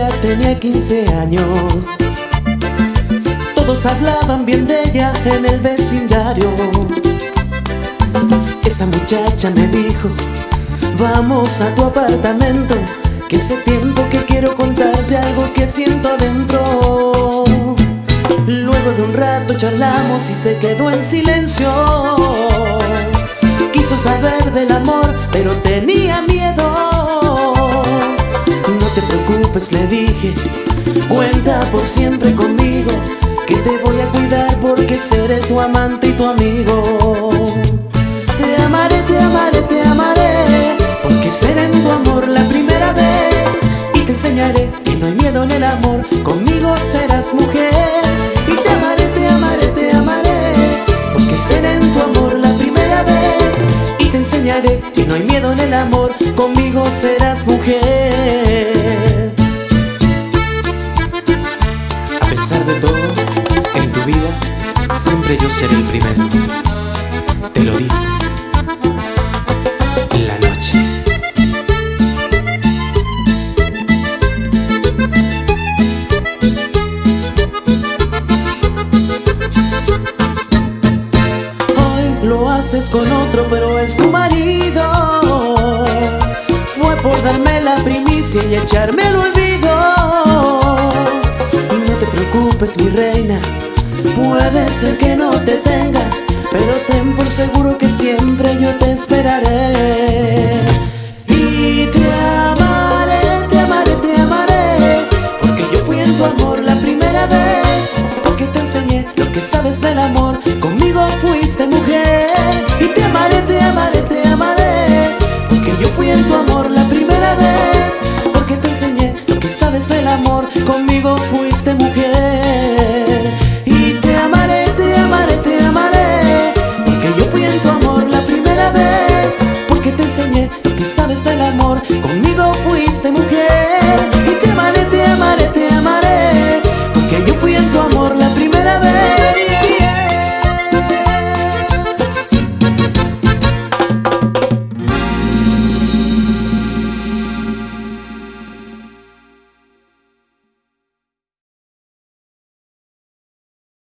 ella tenía 15 años. Todos hablaban bien de ella en el vecindario. Esa muchacha me dijo: vamos a tu apartamento, que hace tiempo que quiero contarte algo que siento adentro. Luego de un rato charlamos y se quedó en silencio. Quiso saber del amor, pero tenía miedo. No te preocupes, le dije, cuenta por siempre conmigo, que te voy a cuidar porque seré tu amante y tu amigo. Te amaré, te amaré, te amaré, porque seré en tu amor la primera vez. Y te enseñaré que no hay miedo en el amor, conmigo serás mujer. Y te amaré, te amaré, te amaré, porque seré en tu amor la primera vez. Y te enseñaré que no hay miedo en el amor, conmigo serás mujer. A pesar de todo, en tu vida siempre yo seré el primero. Te lo dice la noche. Hoy lo haces con otro, pero es tu marido. Fue por darme la primicia y echarme al olvido. Y no te preocupes, mi reina, puede ser que no te tenga, pero ten por seguro que siempre yo te esperaré. Y te amaré, te amaré, te amaré, porque yo fui en tu amor la primera vez. Porque te enseñé lo que sabes del amor, conmigo fuiste mujer. Y te amaré, te amaré, te amaré, porque yo fui en tu amor la primera vez. Porque te enseñé lo que sabes del amor, conmigo fuiste mujer.